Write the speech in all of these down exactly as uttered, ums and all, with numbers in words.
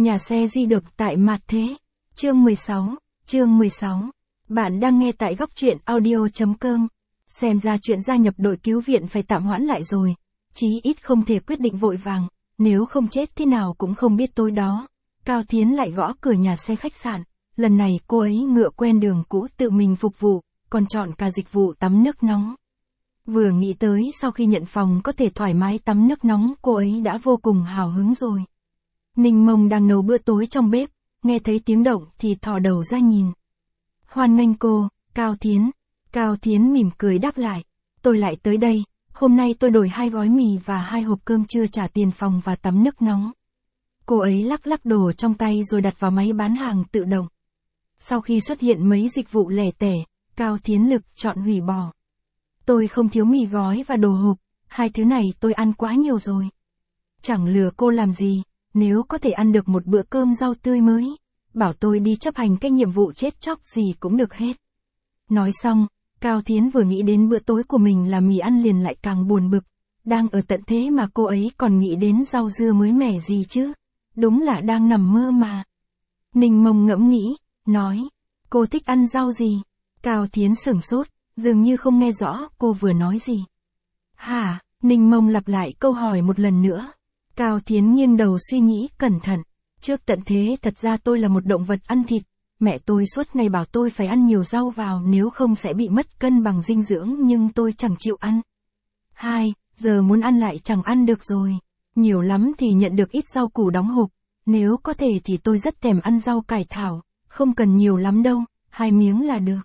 Nhà xe di động tại Mặt Thế. Chương mười sáu, chương mười sáu. Bạn đang nghe tại góc truyện audio chấm com. Xem ra chuyện gia nhập đội cứu viện phải tạm hoãn lại rồi. Chí ít không thể quyết định vội vàng, nếu không chết thế nào cũng không biết tối đó. Cao Thiến lại gõ cửa nhà xe khách sạn. Lần này cô ấy ngựa quen đường cũ tự mình phục vụ, còn chọn cả dịch vụ tắm nước nóng. Vừa nghĩ tới sau khi nhận phòng có thể thoải mái tắm nước nóng, cô ấy đã vô cùng hào hứng rồi. Ninh Mông đang nấu bữa tối trong bếp, nghe thấy tiếng động thì thò đầu ra nhìn. Hoan nghênh cô, Cao Thiến. Cao Thiến mỉm cười đáp lại. Tôi lại tới đây, hôm nay tôi đổi hai gói mì và hai hộp cơm trưa trả tiền phòng và tắm nước nóng. Cô ấy lắc lắc đồ trong tay rồi đặt vào máy bán hàng tự động. Sau khi xuất hiện mấy dịch vụ lẻ tẻ, Cao Thiến lực chọn hủy bỏ. Tôi không thiếu mì gói và đồ hộp, hai thứ này tôi ăn quá nhiều rồi. Chẳng lừa cô làm gì, nếu có thể ăn được một bữa cơm rau tươi mới, bảo tôi đi chấp hành cái nhiệm vụ chết chóc gì cũng được hết. Nói xong, Cao Thiến vừa nghĩ đến bữa tối của mình là mì ăn liền lại càng buồn bực. Đang ở tận thế mà cô ấy còn nghĩ đến rau dưa mới mẻ gì chứ. Đúng là đang nằm mơ mà. Ninh Mông ngẫm nghĩ, nói, cô thích ăn rau gì? Cao Thiến sửng sốt, dường như không nghe rõ cô vừa nói gì. Hả? Ninh Mông lặp lại câu hỏi một lần nữa. Cao Thiến nghiêng đầu suy nghĩ cẩn thận. Trước tận thế thật ra tôi là một động vật ăn thịt. Mẹ tôi suốt ngày bảo tôi phải ăn nhiều rau vào nếu không sẽ bị mất cân bằng dinh dưỡng, nhưng tôi chẳng chịu ăn. Hai, giờ muốn ăn lại chẳng ăn được rồi. Nhiều lắm thì nhận được ít rau củ đóng hộp. Nếu có thể thì tôi rất thèm ăn rau cải thảo. Không cần nhiều lắm đâu, hai miếng là được.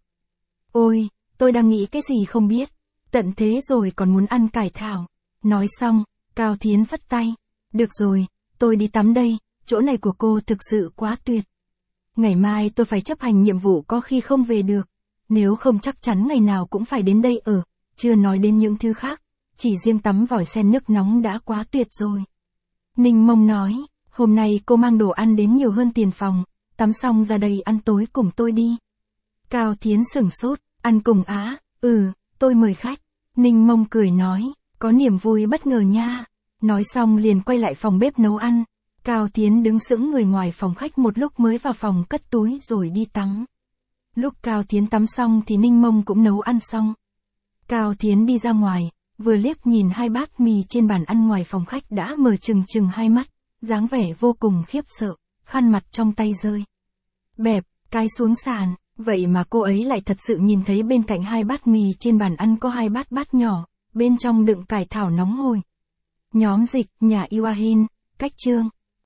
Ôi, tôi đang nghĩ cái gì không biết. Tận thế rồi còn muốn ăn cải thảo. Nói xong, Cao Thiến phất tay. Được rồi, tôi đi tắm đây, chỗ này của cô thực sự quá tuyệt. Ngày mai tôi phải chấp hành nhiệm vụ có khi không về được. Nếu không chắc chắn ngày nào cũng phải đến đây ở, chưa nói đến những thứ khác. Chỉ riêng tắm vòi sen nước nóng đã quá tuyệt rồi. Ninh Mông nói, hôm nay cô mang đồ ăn đến nhiều hơn tiền phòng, tắm xong ra đây ăn tối cùng tôi đi. Cao Thiến sửng sốt, ăn cùng á, ừ, tôi mời khách. Ninh Mông cười nói, có niềm vui bất ngờ nha. Nói xong liền quay lại phòng bếp nấu ăn. Cao Thiến đứng sững người ngoài phòng khách một lúc mới vào phòng cất túi rồi đi tắm. Lúc Cao Thiến tắm xong thì Ninh Mông cũng nấu ăn xong. Cao Thiến đi ra ngoài, vừa liếc nhìn hai bát mì trên bàn ăn ngoài phòng khách đã mở trừng trừng hai mắt, dáng vẻ vô cùng khiếp sợ, khăn mặt trong tay rơi bẹp, cái xuống sàn. Vậy mà cô ấy lại thật sự nhìn thấy bên cạnh hai bát mì trên bàn ăn có hai bát bát nhỏ, bên trong đựng cải thảo nóng hổi. Nhóm dịch, nhà Iwahin, cách chương.